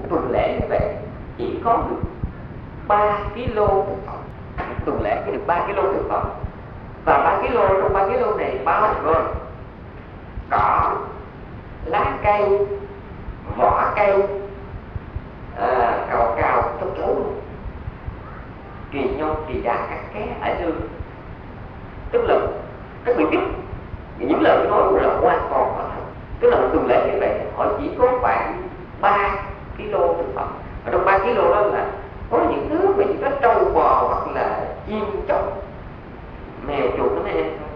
tuần lễ như vậy chỉ có được 3 kg thực phẩm. Tuần lễ chỉ được 3 kg thực phẩm. Và 3 kg, trong 3 kg này bao gồm cỏ, lá cây, vỏ cây, cào châu chấu, kỳ nhông, kỳ đà, cắt ké, ở đường. Tức là các vị biết những lời nói của là hoàn toàn có thật. Tức là một tuần lễ như vậy họ chỉ có khoảng 3 kg thực phẩm. Ở trong 3 kg đó là có những thứ mà chỉ có trâu bò hoặc là chim chóc, mèo chuột nó mới ăn thôi.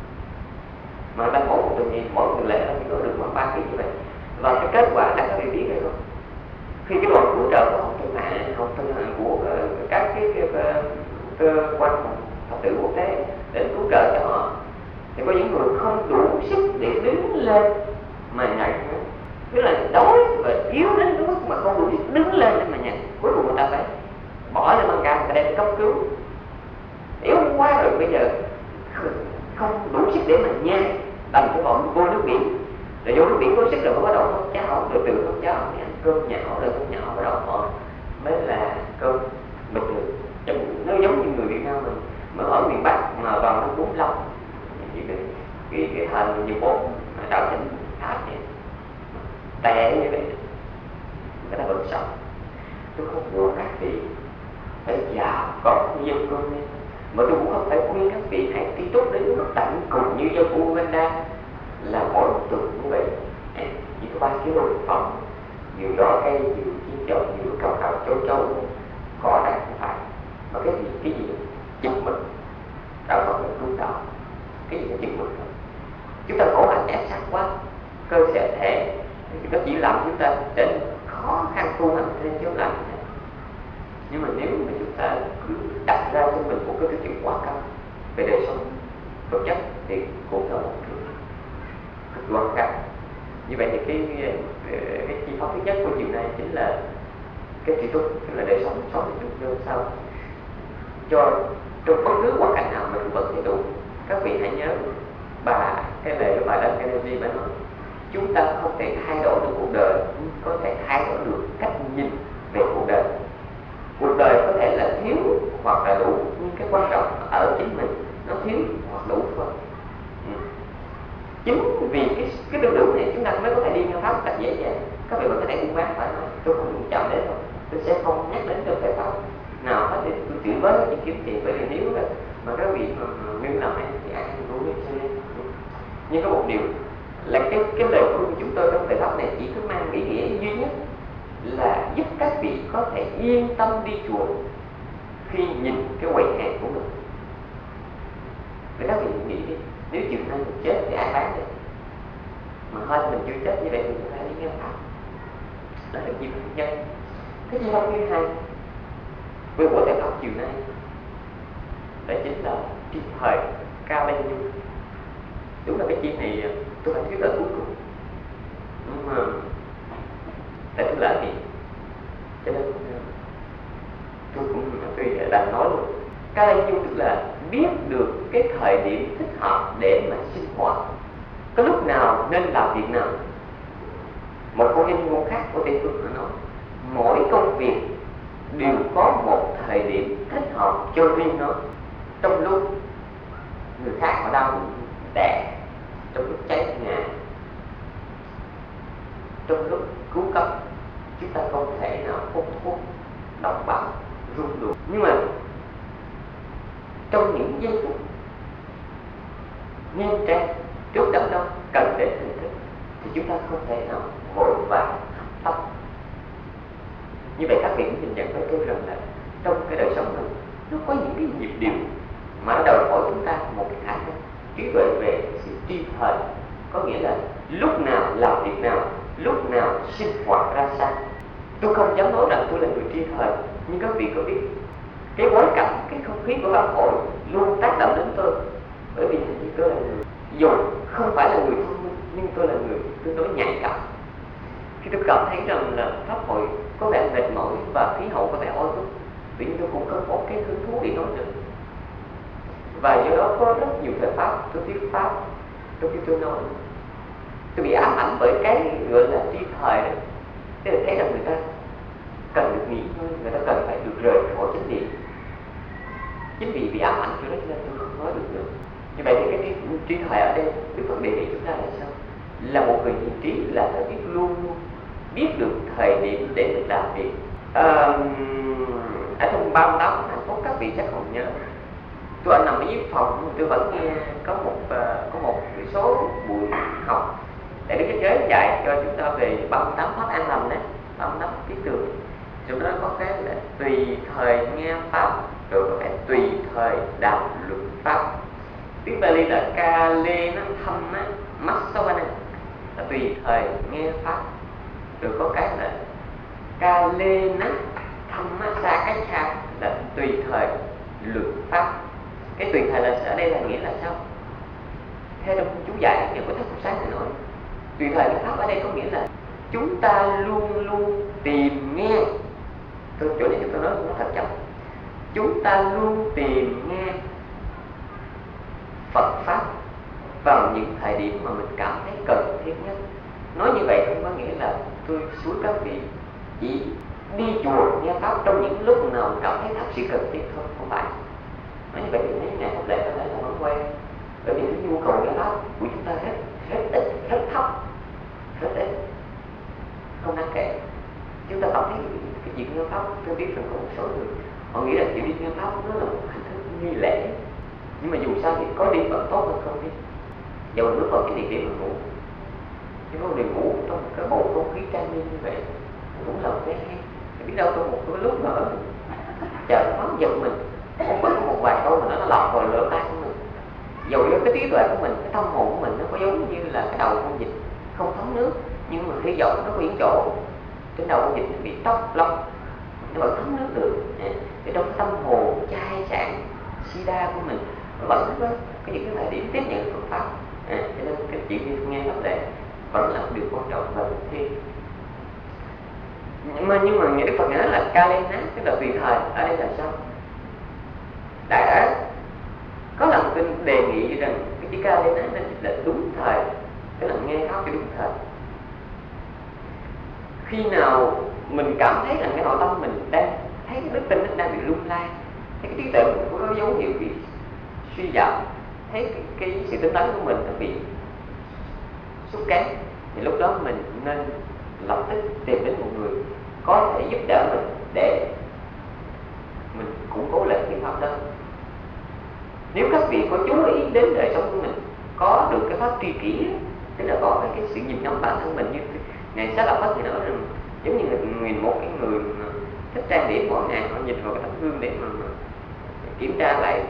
Mà ta mỗi một tuần lễ nó chỉ có được khoảng 3 kg như vậy. Và cái kết quả là các vị biết hay không? Khi cái đoàn cứu trợ của học thương hạng của các cái cơ quan Phật tử quốc tế để cứu trợ cho họ, thì có những người không đủ sức để đứng lên mà nhận. Tức là đói và yếu đến cái mức mà không đủ sức đứng lên để mà nhận. Cuối cùng người ta phải bỏ lên băng ca, người ta đem cấp cứu. Yếu quá rồi, bây giờ không đủ sức để mà nhai, đành phải họ vô nước biển. Rồi vô nước biển có sức rồi mới bắt đầu nấu cháo, rồi từ nấu cháo mới ăn cơm nhão, rồi cơm nhão bắt đầu họ mới là cơm bình thường. Nó giống như người Việt Nam mình mà ở miền Bắc mà vào nó bún lông, cái thành như bột đạo chỉnh tháp vậy, tè như vậy, người ta vẫn sống. Tôi không muốn các vị phải giàu có nhiều cơm nên, mà tôi cũng không phải khuyên các vị hãy đi tốt đến mức tận cùng như giáo phụ Uganda là mỗi một tuần như vậy chỉ có 3 kg thực phẩm, nhiều giỏ cây, nhiều chim chóc, nhiều cào châu có đạt không phải. Mà cái gì chừng mực đạo Phật mình tu đạo, cái gì là chừng mực thôi. Chúng ta khổ hạnh ép sát quá, cơ thể nó chỉ làm chúng ta trở nên khó khăn tu hành thêm chứ không làm gì hết. Nhưng mà nếu mà chúng ta cứ đặt ra cho mình một cái tiêu chuẩn quá cao về đời sống vật chất thì cũng là một cực đoan cao. Như vậy thì cái chi pháp thứ nhất của chiều nay chính là cái tri túc, tức là đời sống sống thì chúng sao cho trong bất cứ hoàn cảnh nào mình vẫn thấy đủ. Các vị hãy nhớ cái lời của bà Đăng Kennedy bà nói, chúng ta không thể thay đổi được cuộc đời, nhưng có thể thay đổi được cách nhìn về cuộc đời. Cuộc đời có thể là thiếu hoặc là đủ, nhưng cái quan trọng ở chính mình, nó thiếu hoặc đủ thôi. Chính vì cái đường đủ này chúng ta mới có thể đi theo pháp một cách dễ dàng. Các vị vẫn có thể buôn bán phải nói, tôi không chậm đến rồi, tôi sẽ không nhắc đến trong cái pháp nào hết để tôi chửi bới những kiếm tiền, bởi vì nếu mà các vị mà nương làm ăn thì ai cũng đủ cho nên. Nhưng có một điều là cái lời khuyên của chúng tôi trong thời pháp này chỉ có mang ý nghĩa duy nhất là giúp các vị có thể yên tâm đi chùa khi nhìn cái quầy hàng của mình. Vậy các vị nghĩ đi, nếu chiều nay mình chết thì ai bán được? Mà hơn mình chưa chết như vậy thì chúng ta đi nghe pháp. Đó là chi pháp thứ nhất. Cái chi pháp thứ hai về của thời pháp chiều nay đó chính là tri thời Cao Lê Nhu. Đúng là cái chi này tôi phải thuyết lời cuối cùng, nhưng mà tại tôi lỡ miệng cho nên tôi đành nói luôn. Cao Lê Nhu tức là biết được cái thời điểm thích hợp để mà sinh hoạt, có lúc nào nên làm việc nào. Một câu danh ngôn khác của Tây Phương nói, mỗi công việc đều có một thời điểm thích hợp cho riêng nó. Trong lúc người khác họ đang đẻ, trong lúc cháy nhà, trong lúc cứu cấp, chúng ta không thể nào hút thuốc, đọc báo, rung đùa. Nhưng mà trong những giây phút nghiêm trang trước đám đông cần đến hình thức thì chúng ta không thể nào vội vàng hấp tấp. Như vậy các vị cũng nhìn nhận với tôi rằng là trong cái đời sống này nó có những cái nhịp điệu mà nó đòi hỏi chúng ta một cái khả năng trí tuệ về sự tri thời, có nghĩa là lúc nào làm việc nào, lúc nào sinh hoạt ra sao. Tôi không dám nói rằng tôi là người tri thời, nhưng các vị có biết cái bối cảnh, cái không khí của pháp hội luôn tác động đến tôi, bởi vì hình như tôi là người dù không phải là người thông minh nhưng tôi là người tương đối nhạy cảm. Khi tôi cảm thấy rằng là pháp hội có vẻ mệt mỏi và khí hậu có vẻ oi bức, tự nhiên tôi cũng không có cái hứng thú để nói nữa. Và do đó có rất nhiều thời pháp tôi thuyết pháp, trong khi tôi nói tôi bị ám ảnh bởi cái gọi là tri thời đó. Thế là thấy rằng người ta cần được nghỉ ngơi, người ta cần phải được rời khỏi chánh niệm. Chính vì bị ám ảnh cho đó nên tôi không nói được nữa. Như vậy thì cái trí tuệ ở đây Đức Phật đề nghị chúng ta là sao? Là một người hiền trí là phải biết luôn luôn biết được thời điểm để mình làm việc. Ở trong 38 hạnh phúc các vị chắc còn nhớ, tôi anh nằm ở dưới phòng, tôi vẫn nghe có một số buổi học để Đức Thế Giới dạy cho chúng ta về 38 pháp an lành đấy, 38 tiết tường. Trong đó có cái là tùy thời nghe pháp, rồi có cái tùy thời đàm luận pháp. Tiếng Bali là Kale nó thâm á, Masavana là tùy thời nghe pháp. Rồi có cái là Kale nó thâm á, Sakaccha là tùy thời luận pháp. Cái tùy thời là ở đây là nghĩa là sao? Theo trong chú giải nghĩa của Thất Phục Sáng này nói, tùy thời nghe pháp ở đây có nghĩa là chúng ta luôn luôn tìm nghe. Chỗ này chúng tôi nói nó thật chậm. Chúng ta luôn tìm nghe Phật pháp vào những thời điểm mà mình cảm thấy cần thiết nhất. Nói như vậy không có nghĩa là tôi xúi các vị chỉ đi chùa nghe pháp trong những lúc nào cảm thấy thật sự cần thiết thôi, không phải. Nói như vậy thì mấy ngày pháp lệ có thể là không quen, bởi vì cái nhu cầu nghe pháp của chúng ta rất ít, rất thấp, rất ít, không đáng kể. Chúng ta cảm thấy cái chuyện nghe pháp, tôi biết rằng có một số người họ nghĩ là chuyện đi nghe pháp nó là một hình thức nghi lễ, nhưng mà dù sao thì có đi vẫn tốt hơn không đi. Giờ mình bước vào cái địa điểm mình ngủ, nhưng mà mình ngủ trong cái bầu không khí trang nghiêm như vậy cũng là một cái hay. Thì biết đâu trong một cái lúc nữa chờ nó giật mình, không có một vài câu mà nó lọt vào lỗ tai của mình. Dầu cho cái trí tuệ của mình, cái tâm hồn của mình nó có giống như là cái đầu con vịt không thấm nước, nhưng mà khi dọn nó có những chỗ trên đầu con vịt nó bị tóc lông, nó vẫn thấm nước được. Thì trong cái tâm hồn chai sạn sida của mình nó vẫn có những cái thời điểm tiếp nhận phương pháp. Cho nên cái chuyện đi nghe pháp lệ vẫn là một điều quan trọng và cần thiết. Nhưng mà những Đức Phật nói là Kalena, tức là tùy thời. Ở đây là sao? Đã có lần tôi đề nghị rằng cái chữ Kalena nên là đúng thời, tức là nghe pháp cho đúng thời. Khi nào mình cảm thấy là cái nội tâm mình đang thấy cái đức tin nó đang bị lung lay, thấy cái trí tuệ mình có dấu hiệu bị suy giảm, thấy cái sự tinh tấn của mình nó bị sút kém, thì lúc đó mình nên lập tức tìm đến một người có thể giúp đỡ mình để mình củng cố lại cái pháp đó. Nếu các vị có chú ý đến đời sống của mình, có được cái pháp tri kỷ, tức là có cái sự nhìn ngắm bản thân mình, như ngày Xá Lợi Phất thì nói rằng giống như một cái người thích trang điểm mỗi ngày, họ nhìn vào cái tấm gương để mà kiểm tra lại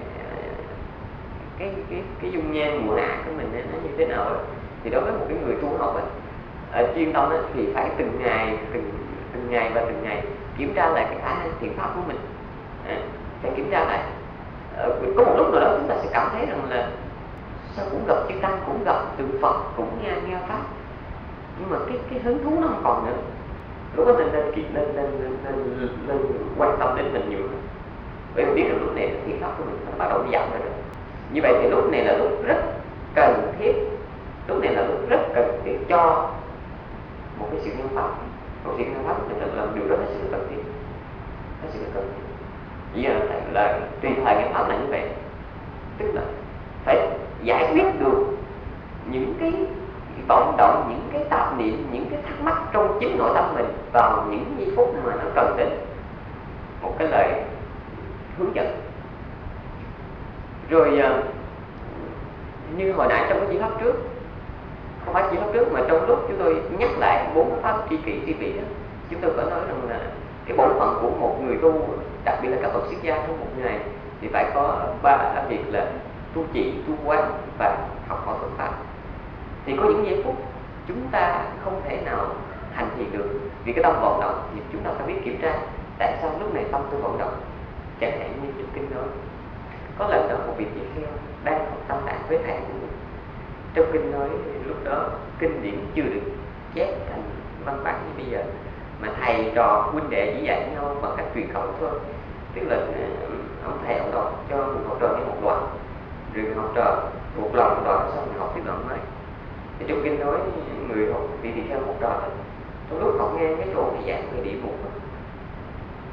cái dung nhan mùa hạ của mình nó như thế nào ấy. Thì đối với một cái người tu học ấy, ở chuyên tâm ấy, thì phải từng ngày và từng ngày kiểm tra lại cái khả năng thiện pháp của mình. Phải kiểm tra lại. Có một lúc nào đó chúng ta sẽ cảm thấy rằng là sao cũng gặp chư tăng, cũng gặp tượng Phật, cũng nghe pháp, nhưng mà cái hứng thú nó không còn nữa. Lúc đó nên quan tâm đến mình nhiều hơn, bởi vì biết rằng lúc này thiện pháp của mình nó bắt đầu đi giảm rồi. Như vậy thì lúc này là lúc rất cần thiết, lúc này là lúc rất cần thiết cho một cái sự nhân pháp. Một sự nhân pháp mình thật là điều đó nó sự cần thiết, nó sự cần thiết. Bây giờ là tùy thời nhân pháp là như vậy, tức là phải giải quyết được những cái vọng động, những cái tạp niệm, những cái thắc mắc trong chính nội tâm mình vào những giây phút mà nó cần đến một cái lời hướng dẫn. Rồi như hồi nãy trong cái chỉ pháp trước, không phải chỉ pháp trước mà trong lúc chúng tôi nhắc lại 4 pháp tri kỷ tri vị đó, chúng tôi có nói rằng là cái bổn phận của một người tu, đặc biệt là các bậc xuất gia trong một ngày, thì phải có 3 việc là tu trì, tu quán và học hỏi Phật pháp. Thì có những giây phút chúng ta không thể nào hành trì được vì cái tâm vọng động, thì chúng ta phải biết kiểm tra tại sao lúc này tâm tôi vọng động. Chẳng hạn như trong kinh nói, có lần đó một vị tỳ kheo đang học tâm đàn với thầy của mình. Trong kinh nói lúc đó kinh điển chưa được chép thành văn bản như bây giờ, mà thầy trò huynh đệ chỉ dạy nhau bằng cách truyền khẩu thôi. Tức là ông thầy ông đọc cho một học trò nghe một đoạn, rồi học trò một lần đoạn xong rồi học tiếp đoạn mới. Thì trong kinh nói người học vị tỳ kheo một trò, trong lúc học nghe cái chỗ này giảng về địa ngục,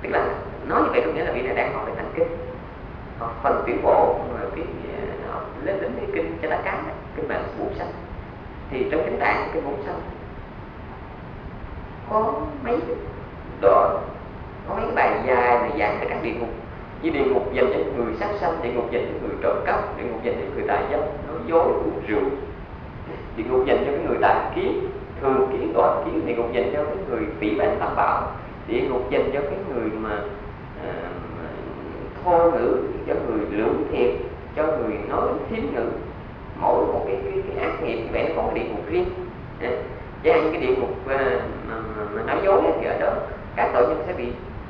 Tức là nói như vậy có nghĩa là vị này đang học về thành kinh, học phần tiểu bộ mà cái học lên đến cái kinh cho lá cá, kinh bản Bổn Sanh. Thì trong kinh tạng cái Bổn Sanh có mấy đoạn, có mấy cái bài dài này giảng về các địa ngục, như địa ngục dành cho người sát sanh, địa ngục dành cho người trộm cắp, địa ngục dành cho người tà dâm, nói dối, uống rượu, địa ngục dành cho cái người tà kiến, thường kiến, đoạn kiến, địa ngục dành cho cái người phỉ báng tam bảo, địa ngục dành cho cái người mà thô ngữ, cho người lưỡng thiệt, cho người nói thiến ngữ. Mỗi một cái ác nghiệp như vậy nó có cái địa ngục riêng. Và những cái địa ngục mà nói dối thì ở đó các tội nhân sẽ bị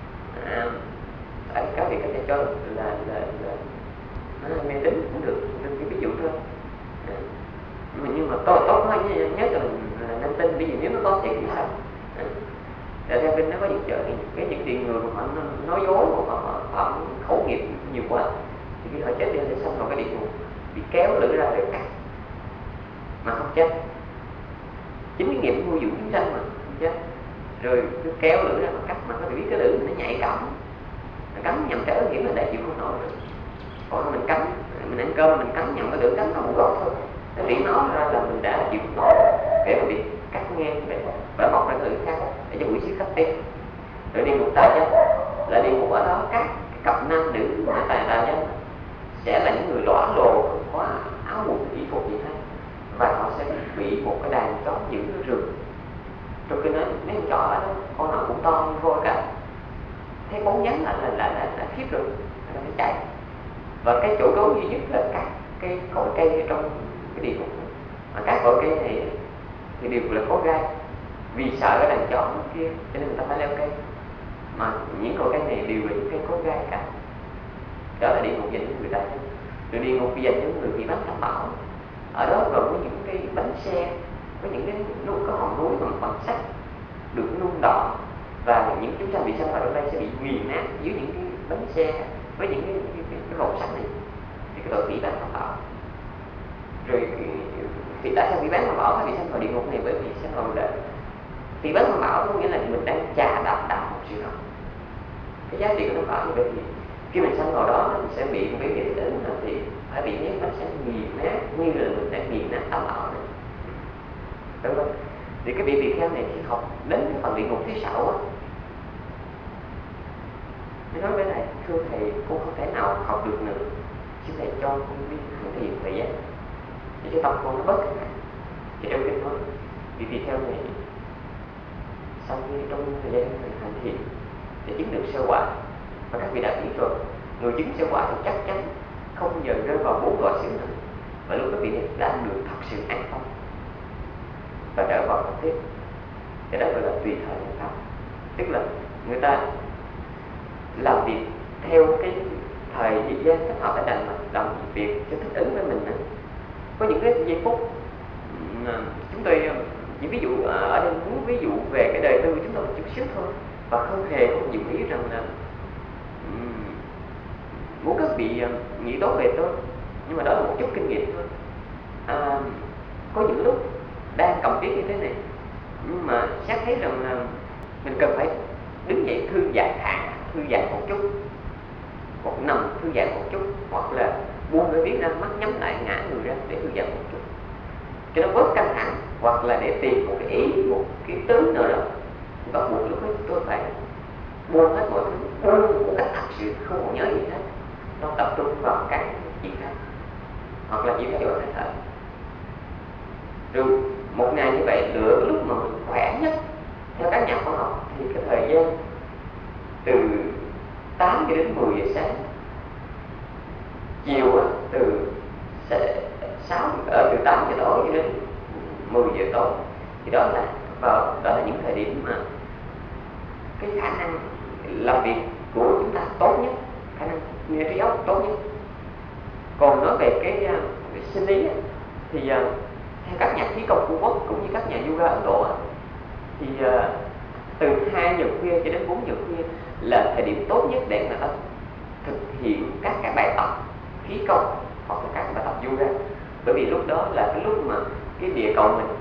các vị có thể cho là mê tín cũng được, nên cái ví dụ thôi. Nhưng mà tốt thôi nhớ là nên tin, ví dụ nếu nó có thiệt thì sao? Theo kinh nó có những những địa người mà họ nói dối, họ khẩu nghiệp nhiều quá, thì khi họ chết đi sẽ xong vào cái địa ngục, bị kéo lưỡi ra để cắt mà không chết. Chính cái nghiệp nuôi dưỡng chúng sanh mà không chết, rồi cứ kéo lưỡi ra mà cắt, mà có thể biết cái lưỡi nó nhạy cảm, nó cắn nhầm trái hiểm là để chịu không nổi. Còn mình cắn, mình ăn cơm mình cắn nhầm cái lưỡi cắn nó một gọt thôi, nó bị nó ra là mình đã chịu không nổi, để mà bị cắt ngang để bả mọc ra cái lưỡi khác để cho quỷ xứ cắt tiếp. Rồi địa ngục tà dâm là địa ngục ở đó các cặp nam nữ mà tà dâm sẽ là những người lõa lồ, không có áo quần y phục gì hết, và họ sẽ bị một cái đàn chó giữ nó rừng. Rồi khi nói mấy con chó ở đó con nào cũng to như voi cả, thấy bóng dáng là khiếp rồi, nó phải chạy. Và cái chỗ trốn duy nhất là các cái cội cây trong cái địa ngục, mà các cội cây này thì đều là có gai, vì sợ cái đàn chó kia cho nên người ta phải leo cây, mà những cội cây này đều là những cây có gai cả. Đó là địa ngục dành cho người ta. Rồi địa ngục dành cho người bị bán tam bảo, ở đó còn có những cái bánh xe, có những cái núi, có hòn núi bằng sắt được nung đỏ, và những chúng ta bị sanh vào trong đây sẽ bị nghiền nát dưới những cái bánh xe với những cái rổ sắt này, thì cái tội bị bán tam bảo. Rồi thì tại sao bị bán tam bảo phải bị sanh vào địa ngục này? Bởi vì sanh vào đời bị bán tam bảo có nghĩa là mình đang chà đạp đạo một sự đó. Cái giá trị của tam bảo như vậy thì khi mình sanh vào đó mình sẽ bị một cái hiện tượng là thì phải bị những bánh xe nghiền nát như là mình đã nghiền nát tam bảo này, đúng không? Thì cái vị tỳ kheo này khi học đến cái phần địa ngục thứ 6 á, mới nói với thầy, thưa thầy, con không thể nào học được nữa, xin thầy cho con đi hành thiền thời gian để cho tâm con nó bớt căng thẳng. Thì trong kinh nói vị tỳ kheo này sau khi trong thời gian hành thiền để chứng được sơ quả, và các vị đã biết rồi, người chứng sơ quả thì chắc chắn không giờ rơi vào 4 loại xứ nữa, và lúc các vị này đã được thật sự an tâm và trở vào pháp tiếp. Cái đó gọi là tùy thời nhân pháp, tức là người ta làm việc theo cái thời gian thích hợp để đành mà làm việc cho thích ứng với mình. Có những cái giây phút chúng tôi những ví dụ ở đây muốn ví dụ về cái đời tư của chúng tôi một chút xíu thôi, và không hề có nhiều ý rằng là muốn các vị nghĩ tốt về tôi, nhưng mà đó là một chút kinh nghiệm thôi. Có những lúc đang cầm viết như thế này, nhưng mà xét thấy rằng là mình cần phải đứng dậy thư giãn thư giãn một chút, hoặc nằm thư giãn một chút, hoặc là buông cái viết ra, mắt nhắm lại, ngã người ra để thư giãn một chút cho nó bớt căng thẳng, hoặc là để tìm một cái ý, một cái tướng nào đó. Bắt buộc lúc đó tôi phải buông hết mọi thứ, buông một cách thật sự không còn nhớ gì hết, nó tập trung vào cái chuyện khác, hoặc là chỉ theo dõi hơi thở. Rồi một ngày như vậy lựa cái lúc mà mình khỏe nhất theo các nhà khoa học thì cái thời gian từ 8 cho đến 10 giờ sáng, chiều từ 8 giờ tối cho đến 10 giờ tối, thì đó là những thời điểm mà cái khả năng làm việc của chúng ta tốt nhất, khả năng nghe trí óc tốt nhất. Còn nói về cái sinh lý thì theo các nhà khí công Trung Quốc cũng như các nhà yoga Ấn Độ thì từ 2 giờ khuya cho đến 4 giờ khuya là thời điểm tốt nhất để người ta thực hiện các cái bài tập khí công hoặc là các bài tập yoga. Bởi vì lúc đó là cái lúc mà cái địa cầu mình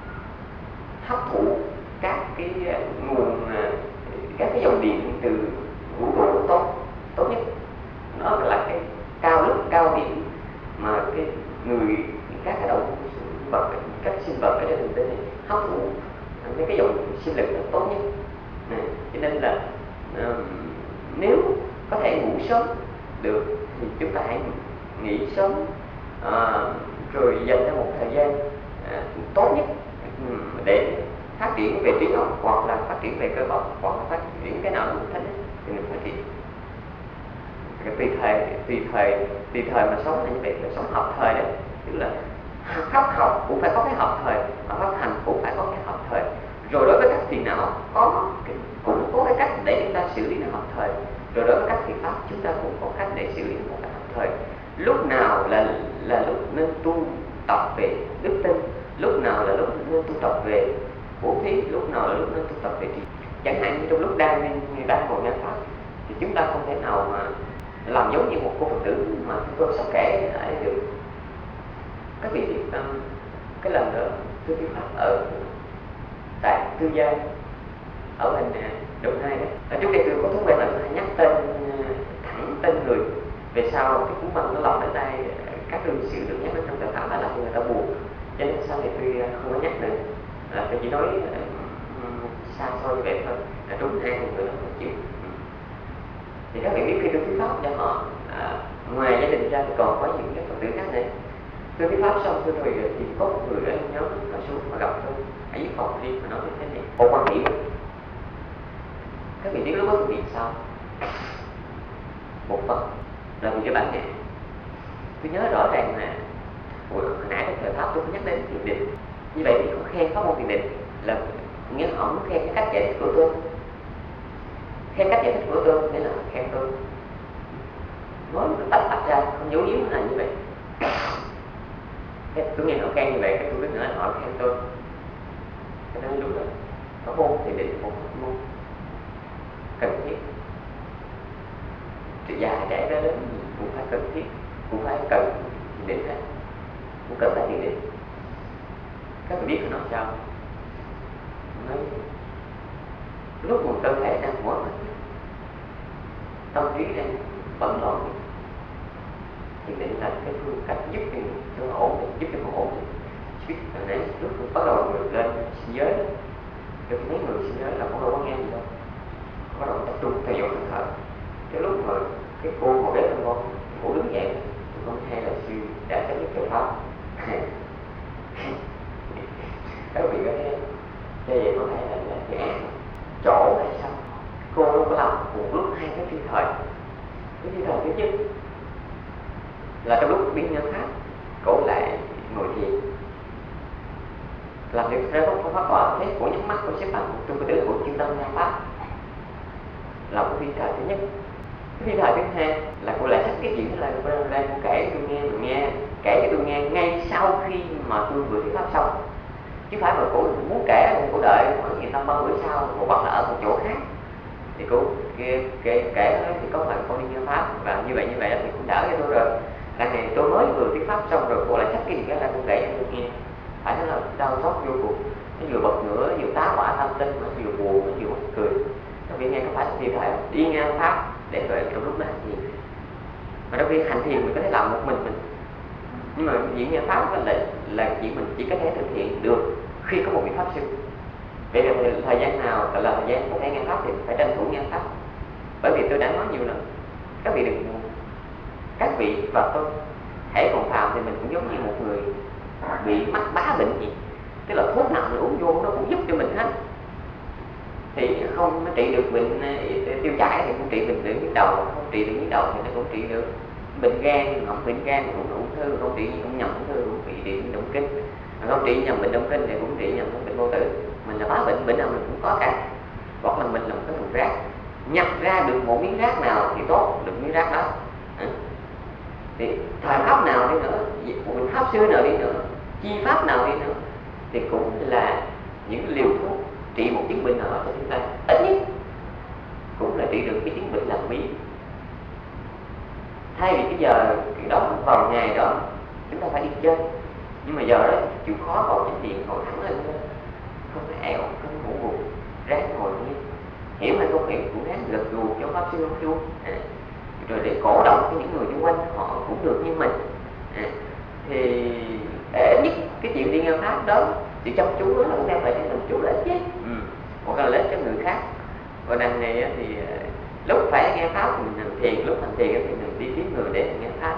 hấp thụ các cái nguồn, các cái dòng điện từ là tốt nhất. Cho nên là nếu có thể ngủ sớm được thì chúng ta hãy nghỉ sớm, rồi dành ra một thời gian tốt nhất để phát triển về trí óc, hoặc là phát triển về cơ bắp, hoặc là phát triển cái nào đó mình thích thì mình phát triển. Tùy thời mà sống là như vậy, là sống hợp thời đấy, tức là pháp học cũng phải có cái hợp thời, mà pháp hành cũng phải có cái hợp thời. Rồi đối với các thiền não cũng có cái cách để chúng ta xử lý nó hợp thời. Rồi đối với các thiền pháp chúng ta cũng có cách để xử lý nó một cách hợp thời. Lúc nào là lúc nên tu tập về đức tin, lúc nào là lúc nên tu tập về bố thí, lúc nào là lúc nên tu tập về trì. Chẳng hạn như trong lúc đang ngồi nghe pháp thì chúng ta không thể nào mà làm giống như một cô Phật tử mà chúng tôi sắp kể ở đây được. Các vị biết cái lần đó tôi thuyết pháp ở tại Tư Giang ở bên Đồng Nai đấy. Ở trước đây tôi có thói quen là tôi nhắc thẳng tên người, về sau cái cuốn bằng nó lọt đến tay các đương sự được nhắc đến trong tờ thảo là làm cho người ta buồn, cho nên sau này tôi không có nhắc nữa. Tôi chỉ nói xa xôi như vậy thôi, đúng hai người đó một chịu. Thì các vị biết khi tôi thuyết pháp cho họ, ngoài gia đình ra thì còn có những cái Phật tử khác nữa. Tôi thuyết pháp xong tôi rồi thì có một người ở nhóm ở xuống mà gặp tôi ở dưới phòng đi mà nói như thế này: Ô quan điểm, các vị biết lúc đó tôi bị sao? Một phần là vì cái bản nhạc. Tôi nhớ rõ ràng là hồi nãy trong thời pháp tôi có nhắc đến thiền định. Như vậy thì có khen pháp môn thiền định là nghĩa họ muốn khen cái cách giải thích của tôi. Khen cách giải thích của tôi nghĩa là khen tôi nói tách ra, không giấu giếm là như vậy. Tôi nghe họ khen như vậy, cái tôi biết nữa họ khen tôi. Cho nên đúng rồi, pháp môn thiền định một pháp môn cần thiết. Thì dài trẻ ra lớn cũng phải cần thiết, cũng phải cần thiền định hết, cũng cần phải thiền định. Các bạn biết nó sao? Nói lúc mà cơ thể đang mỏi mệt, tâm trí đang bận rộn, thiền định là cái phương cách giúp cho nó ổn định, giúp cho nó ổn định. Nãy lúc bắt đầu người lên sinh giới, được mấy người sinh giới là cũng đâu có nghe gì đâu, bắt đầu tập trung theo dõi hơi thở. Cái lúc mà cái cô ngồi bếp lên con, cô đứng dậy, tôi không hay là sư đã cho những cái pháp. Các vị có thấy như vậy có thể là cái án chỗ hay sao? Cô đâu có làm cùng lúc hai cái phi thời. Cái phi thời thứ nhất là trong lúc biến nhân pháp, cổ lại ngồi thiền. Làm việc ra không pháp có thế, cổ nhắm mắt, cổ xếp bằng trong cái tử của chuyên tâm nha pháp, là một phi thời thứ nhất. Cái phi thời thứ hai là cô lại sách cái chuyện là cô kể tôi nghe, kể cho tôi nghe ngay sau khi mà tôi vừa thuyết pháp xong, chứ phải mà cô muốn kể cô đợi khoảng gì 5-3 bữa sau, cô hoặc là ở một chỗ khác thì cô kể thì có phải con đi nghe pháp, và như vậy thì cũng đỡ cho tôi rồi. Lần này tôi mới vừa thuyết pháp xong rồi cô lại sách cái gì cái là cô kể cho tôi nghe, phải nói là đau xót vô cùng. Nó vừa bật ngửa, vừa tá hỏa tâm tinh, nó vừa buồn, nó vừa cười. Các vị nghe có phải thì phải đi nghe pháp để rồi trong lúc đó hành thiền. Mà đôi khi hành thiền mình có thể làm một mình, nhưng mà diễn nghe pháp là chuyện mình chỉ có thể thực hiện được khi có một vị pháp sư. Vậy là thời gian nào là thời gian có thể nghe pháp thì phải tranh thủ nghe pháp. Bởi vì tôi đã nói nhiều lần, các vị đừng buồn, các vị và tôi hãy còn phàm thì mình cũng giống như một người bị mắc bá bệnh gì, tức là thuốc nào mình uống vô nó cũng giúp cho mình hết. Thì không nó trị được bệnh tiêu chảy thì cũng trị bệnh nhức đầu, không trị được nhức đầu thì nó cũng trị được bệnh gan, không bệnh gan cũng ung thư, không trị cũng nhầm ung thư cũng trị động kinh, không trị nhầm bệnh động kinh thì cũng trị nhầm bệnh vô tử. Mình là bá bệnh nào mình cũng có cả, hoặc là mình là một cái thùng rác, nhặt ra được một miếng rác nào thì tốt, được miếng rác đó. Thì thời pháp nào đi nữa, một pháp sư nào đi nữa, chi pháp nào đi nữa thì cũng là những liều thuốc trị một chứng bệnh nào đó cho chúng ta, ít nhất cũng là trị được cái chứng bệnh làm bí. Thay vì cái giờ đó vào ngày đó chúng ta phải đi chơi, nhưng mà giờ đó chịu khó vào chính điện, ngồi thẳng lên, không phải ẻo, không ngủ gục, ráng ngồi yên, hiểu hay không hiểu cũng ráng gật gù cho pháp sư ông chu, rồi để cổ động cho những người xung quanh họ cũng được như mình. Thì ít nhất cái chuyện đi nghe pháp đó, sự chăm chú đó là cũng đem lại cho mình chú lợi chứ. hoặc là lấy cho người khác. Còn đằng này thì lúc phải nghe pháp thì mình hành thiền, lúc hành thiền thì mình đi kiếm người để nghe pháp.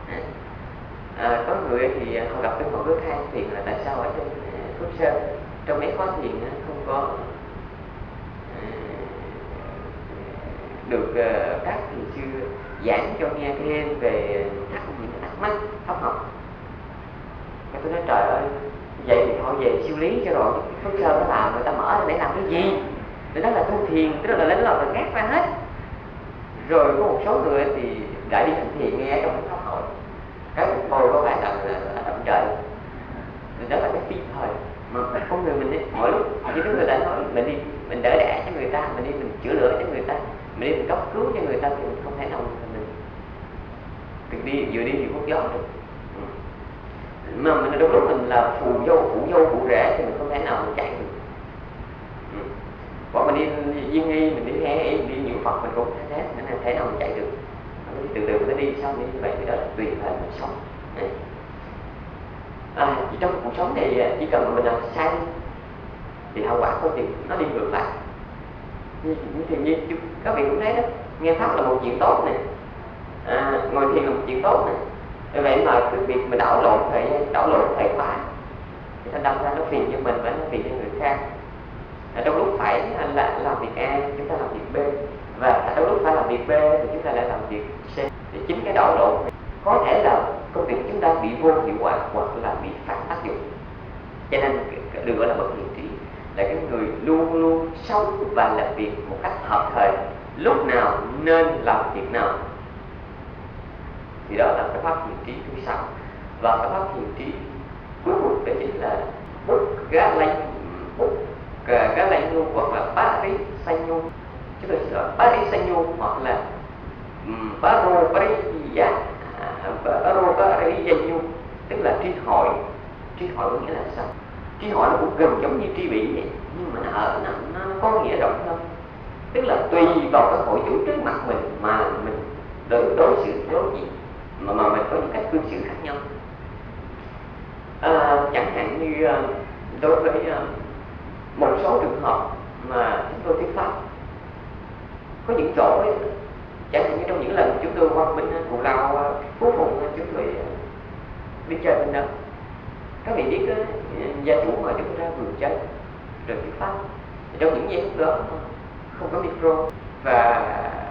Có người thì họ gặp cái họ cứ than phiền là tại sao ở trên Phước Sơn trong mấy khóa thiền không có được các thiền sư giảng cho nghe thêm về những thắc mắc pháp học. Cái tôi nói trời ơi, vậy thì thôi về siêu lý cho rồi, Phước Sơn nó làm người ta mở ra để làm cái gì? Để đó là tu thiền, tức là lấy lòng là gác ra hết. Rồi có một số người thì đã đi hành thiền nghe trong pháp hội, cái một tôi có phải là động trời, thì đó là cái phi thời mà con người mình ấy, mỗi lúc như cái người ta nói mình đi mình đỡ đẻ cho người ta, mình đi mình chữa lửa cho người ta, mình đi mình cấp cứu cho người ta thì mình không thể nào mình từng đi vừa đi thì hút gió được. Mà mình đôi lúc mình là phụ dâu phụ rể thì mình không thể nào mình chạy được. Còn mình đi Duyên Y, mình đi He Y, đi Nhiễu Phật mình cũng thế, nên là thể nào mình chạy được. Mình từ từ mình đi sau như vậy thì đó là tùy thời mình sống. Chỉ trong cuộc sống này chỉ cần mình làm sai thì hậu quả thôi thì nó đi ngược lại. Như các vị cũng thấy đó, nghe pháp là một chuyện tốt này, ngồi thiền là một chuyện tốt này. Vậy mà cứ việc mình đảo lộn thời khóa thì nó đâm ra nó phiền cho mình và nó phiền cho người khác. Trong lúc phải là làm việc A chúng ta làm việc B, và trong lúc phải làm việc B thì chúng ta lại làm việc C. Thì chính cái đảo lộn có thể là công việc của chúng ta bị vô hiệu quả hoặc là bị phản tác dụng. Cho nên được gọi là bậc hiền trí là cái người luôn luôn sống và làm việc một cách hợp thời, lúc nào nên làm việc nào. Thì đó là cái pháp hiền trí thứ 6. Và cái pháp hiền trí cuối cùng đó chính là bút gá lanh nhu hoặc là bá rí sanh nhu. Chúng tôi sẽ gọi bá rí sanh nhu hoặc là bá rô bá rí danh nhu, tức là tri hội. Tri hội có nghĩa là sao? Tri hội nó cũng gần giống như tri bỉ vậy, nhưng mà nó có nghĩa rộng hơn. Tức là tùy vào cái hội chúng trước mặt mình mà mình đối diện mà mình có những cách cư xử khác nhau. Chẳng hạn như đối với một số trường hợp mà chúng tôi thuyết pháp, có những chỗ ấy, chẳng hạn như trong những lần chúng tôi qua bên Cù Lao, Phú Phụng, chúng tôi đi chơi bên đó. Các vị biết gia chủ mà chúng ta vườn chơi rồi thuyết pháp, trong những giây phút đó không có micro và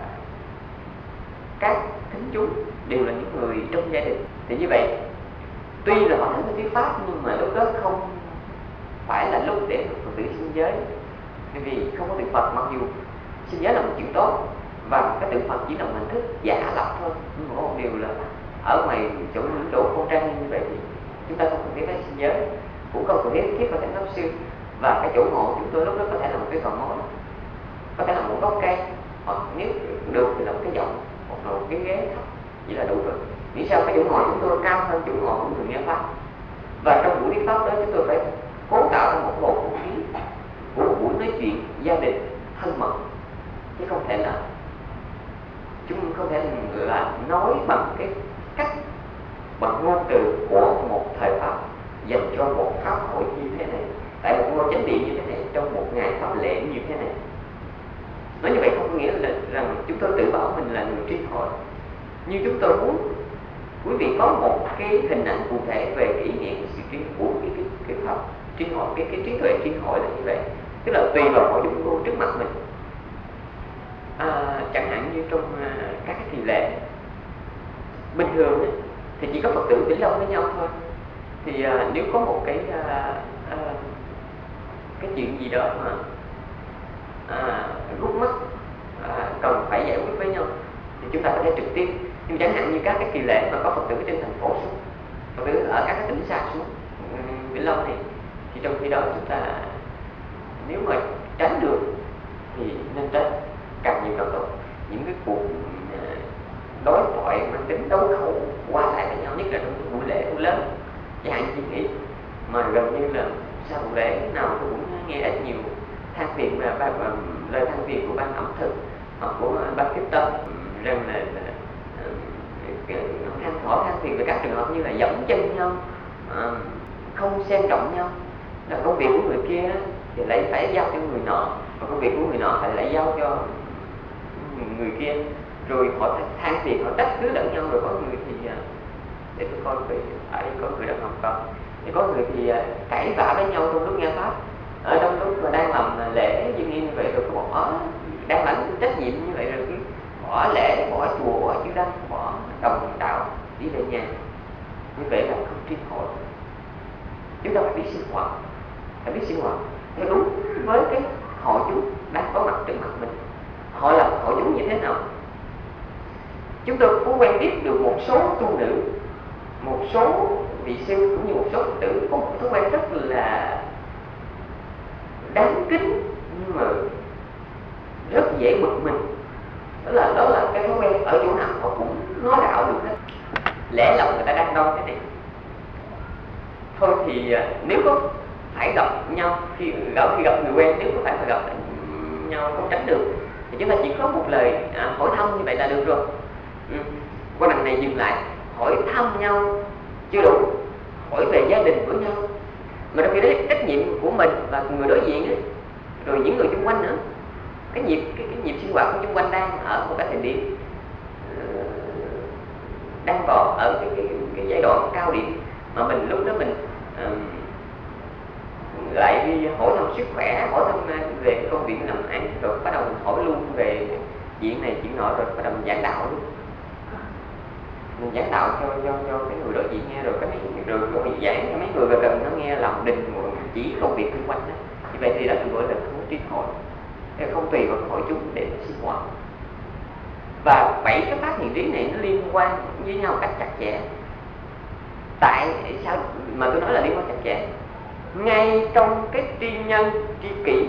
các thính chúng đều là những người trong gia đình. Thì như vậy tuy là họ nói thuyết pháp nhưng mà lúc đó không phải là lúc để Phật tử sinh giới, bởi vì không có tượng Phật. Mặc dù sinh giới là một chuyện tốt và cái tượng Phật chỉ là một hình thức giả lập thôi, nhưng mà có một điều là ở ngoài chỗ những chỗ khô trang như vậy thì chúng ta không cần thiết phải sinh giới, cũng không cần thiết phải thành pháp sư. Và cái chỗ ngộ chúng tôi lúc đó có thể là một cái cò mối, có thể là một gốc cây, hoặc nếu được thì là một cái giọng hoặc là một cái ghế thấp, chỉ là đủ rồi. Vì sao cái chỗ ngồi chúng tôi cao hơn chỗ ngồi của người nghe pháp. Và trong buổi thuyết pháp đó chúng tôi phải cố tạo ra một bầu không khí của một buổi nói chuyện gia đình thân mật, chứ không thể là nói bằng cái cách, bằng ngôn từ của một thời pháp dành cho một pháp hội như thế này, tại một ngôi chánh điện như thế này, trong một ngày pháp lễ như thế này. Nói như vậy không có nghĩa là rằng chúng tôi tự bảo mình là người tri hội. Như chúng tôi muốn quý vị có một cái hình ảnh cụ thể về cái ý nghĩa của sự của cái pháp tri hội, cái trí tuệ tri hội là như vậy. Tức là tùy vào hội chúng tôi trước mặt mình. Chẳng hạn như trong các cái kỳ lễ bình thường ấy, thì chỉ có Phật tử Vĩnh Long với nhau thôi. Thì nếu có một cái chuyện gì đó mà rút mắt cần phải giải quyết với nhau thì chúng ta có thể trực tiếp. Nhưng chẳng hạn như các cái kỳ lễ mà có Phật tử trên thành phố xuống, Phật tử ở các cái tỉnh xa xuống Vĩnh Long này, thì trong khi đó chúng ta nếu mà tránh được thì nên tránh càng nhiều càng tốt. Những cái cuộc đối thoại mang tính đấu khẩu qua lại với nhau, nhất là trong buổi lễ lớn, chẳng hạn như nghỉ mà gần như là sau buổi lễ nào tôi cũng nghe ít nhiều than phiền và lời than phiền của ban ẩm thực hoặc của ban tiếp tân rằng là than phiền về các trường hợp như là dẫm chân nhau, không xem trọng nhau, là công việc của người kia thì lại phải giao cho người nọ, và công việc của người nọ họ lại giao cho người kia, rồi họ than phiền, họ trách cứ lẫn nhau. Rồi có người thì để tôi coi ở đây có người đang không có, thì có người thì cãi vã với nhau trong lúc nghe pháp, ở trong lúc mà đang làm lễ dân nghiêm vậy, rồi có bỏ đang lãnh trách nhiệm như vậy, rồi cứ bỏ lễ, bỏ chùa, bỏ chư đăng, bỏ đồng đạo đi về nhà. Như vậy là không tri hội. Chúng ta phải biết sinh hoạt, phải biết sinh hoạt theo đúng với cái hội chúng đang có mặt trước mặt mình. Họ là hội chúng như thế nào? Chúng tôi có quen biết được một số tu nữ, một số vị sư cũng như một số Phật tử có một thói quen rất là đáng kính nhưng mà rất dễ bực mình. Đó là cái thói quen ở chỗ nào họ cũng nói đạo được hết. Lẽ lòng người ta đang đâu thế này. Thôi thì nếu có phải gặp nhau khi gặp người quen, nếu có phải gặp nhau không tránh được thì chúng ta chỉ có một lời hỏi thăm như vậy là được rồi. Qua lần này dừng lại hỏi thăm nhau chưa đủ, hỏi về gia đình của nhau, mà trong khi đó trách nhiệm của mình và người đối diện ấy, rồi những người xung quanh nữa, cái nhịp sinh hoạt của xung quanh đang ở một cái thời điểm đang còn ở cái giai đoạn cao điểm, mà mình lúc đó mình lại đi hỏi thăm sức khỏe, hỏi thăm về công việc làm ăn, rồi bắt đầu mình hỏi luôn về chuyện này chuyện nọ, rồi bắt đầu mình giảng đạo luôn. Mình giảng đạo cho cái người đối diện nghe, rồi rồi mình giảng cho mấy người gần nó nghe lòng đình chỉ công việc xung quanh đó. Như vậy thì đó được gọi là không tri hội, không tùy vào hội chúng để sinh hoạt. Và 7 cái phát hiện trí này nó liên quan với nhau cách chặt chẽ. Tại sao mà tôi nói là liên quan chặt chẽ? Ngay trong cái tri nhân, tri kỷ,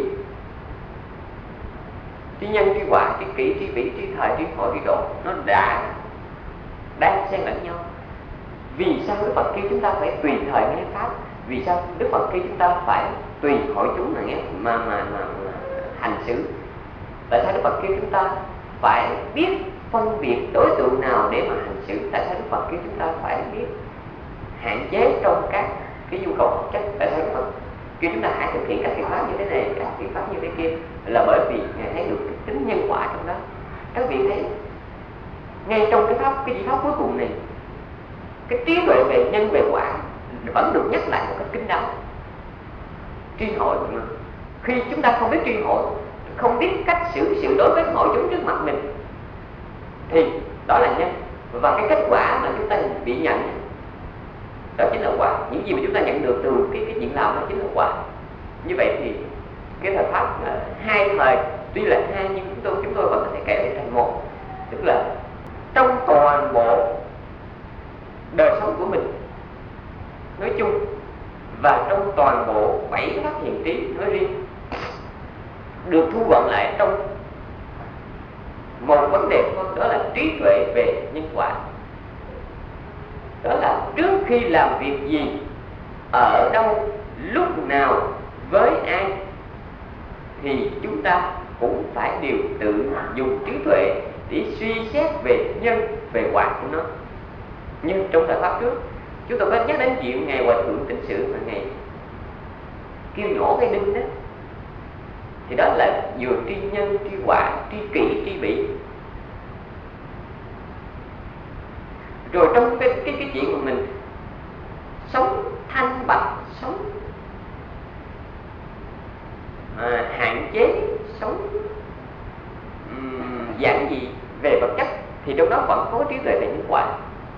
tri nhân, tri quả, tri kỷ, tri vĩ, tri thời, tri hội, tri độ, nó đang xen lẫn nhau. Vì sao Đức Phật kêu chúng ta phải tùy thời nghe pháp? Vì sao Đức Phật kêu chúng ta phải tùy hội chúng mà nghe mà hành xử? Tại sao Đức Phật kêu chúng ta phải biết phân biệt đối tượng nào để mà hành xử? Tại sao Đức Phật kêu chúng ta phải biết hạn chế trong các cái nhu cầu vật chất? Tại sao Đức Phật kêu chúng ta hãy thực hiện các cái pháp như thế này, các cái pháp như thế kia? Là bởi vì Ngài thấy được cái tính nhân quả trong đó. Các vị thấy ngay trong cái vị pháp cuối cùng này, cái trí tuệ về nhân về quả vẫn được nhắc lại một cách kín đáo. Tri hội, khi chúng ta không biết tri hội, không biết cách xử sự đối với hội chúng trước mặt mình, thì đó là nhân. Và cái kết quả mà chúng ta bị nhận, đó chính là quả. Những gì mà chúng ta nhận được từ cái chuyện làm đó chính là quả. Như vậy thì cái thời pháp hai thời, tuy là hai nhưng chúng tôi vẫn có thể kể thành một. Tức là trong toàn bộ đời sống của mình nói chung, và trong toàn bộ 7 phát hiện trí nói riêng, được thu gọn lại trong một vấn đề thôi, đó là trí tuệ về nhân quả. Đó là trước khi làm việc gì, ở đâu, lúc nào, với ai, thì chúng ta cũng phải đều tự dùng trí tuệ để suy xét về nhân, về quả của nó. Nhưng trong thời pháp trước, chúng tôi có nhắc đến chuyện Ngài Hòa Thượng Tịnh Sự mà Ngài kêu nhổ cái đinh đó, thì đó là vừa tri nhân, tri quả, tri kỷ, tri bỉ. Rồi trong cái chuyện của mình sống thanh bạch, sống hạn chế, sống dạng gì về vật chất, thì trong đó vẫn có trí tuệ về nhân quả.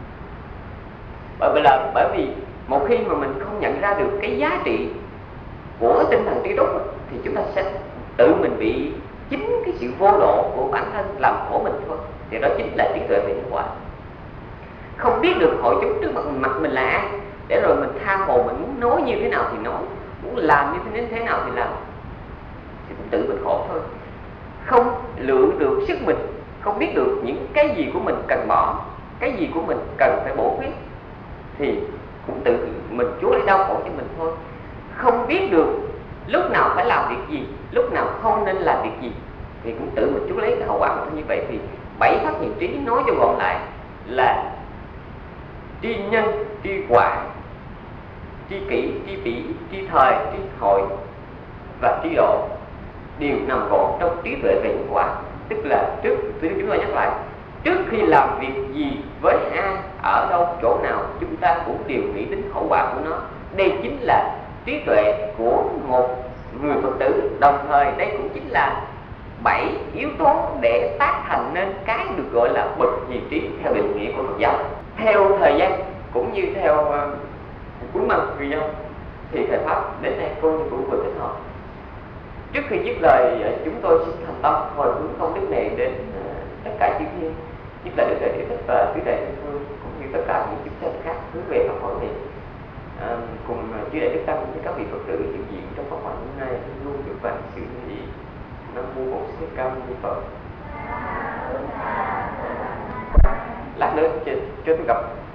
Bởi vì một khi mà mình không nhận ra được cái giá trị của tinh thần trí túc, thì chúng ta sẽ tự mình bị chính cái sự vô độ của bản thân làm khổ mình thôi. Thì đó chính là trí tuệ về nhân quả. Không biết được hội chúng trước mặt mình là ai, để rồi mình tha hồ mình muốn nói như thế nào thì nói, muốn làm như thế nào thì làm, thì cũng tự mình khổ thôi. Không lượng được sức mình, không biết được những cái gì của mình cần bỏ, cái gì của mình cần phải bổ khuyết, thì cũng tự mình chuốc lấy đau khổ cho mình thôi. Không biết được lúc nào phải làm việc gì, lúc nào không nên làm việc gì, thì cũng tự mình chuốc lấy cái hậu quả. Như vậy thì 7 phát hiện trí nói cho gọn lại là tri nhân, tri quả, tri kỷ, tri bỉ, tri thời, tri hội và tri độ. đều nằm gọn trong trí tuệ về nhân quả. Tức là trước, chúng tôi nhắc lại, trước khi làm việc gì với ai, ở đâu, chỗ nào, chúng ta cũng đều nghĩ đến hậu quả của nó. Đây chính là trí tuệ của một người Phật tử. Đồng thời đây cũng chính là 7 yếu tố để tác thành nên cái được gọi là bậc hiền trí theo định nghĩa của Phật giáo. Theo thời gian cũng như theo cuối măng người dân thì thầy pháp đến đây coi như cũng vừa kết hợp. Trước khi dứt lời, chúng tôi xin thành tâm hồi hướng công đức này đến tất cả chư thiên, nhất là Đức Đại Thế Thích và Tứ Đại Thiên Vương, cũng như tất cả những chúng sanh khác hướng về pháp hội này. Cùng chư Đại Đức Tăng với các vị Phật tử hiện diện trong pháp hội hôm nay luôn được vạn sự như ý. Nam mô Bổn Sư Thích Ca Mâu Ni Phật. Lát nữa cho tôi gặp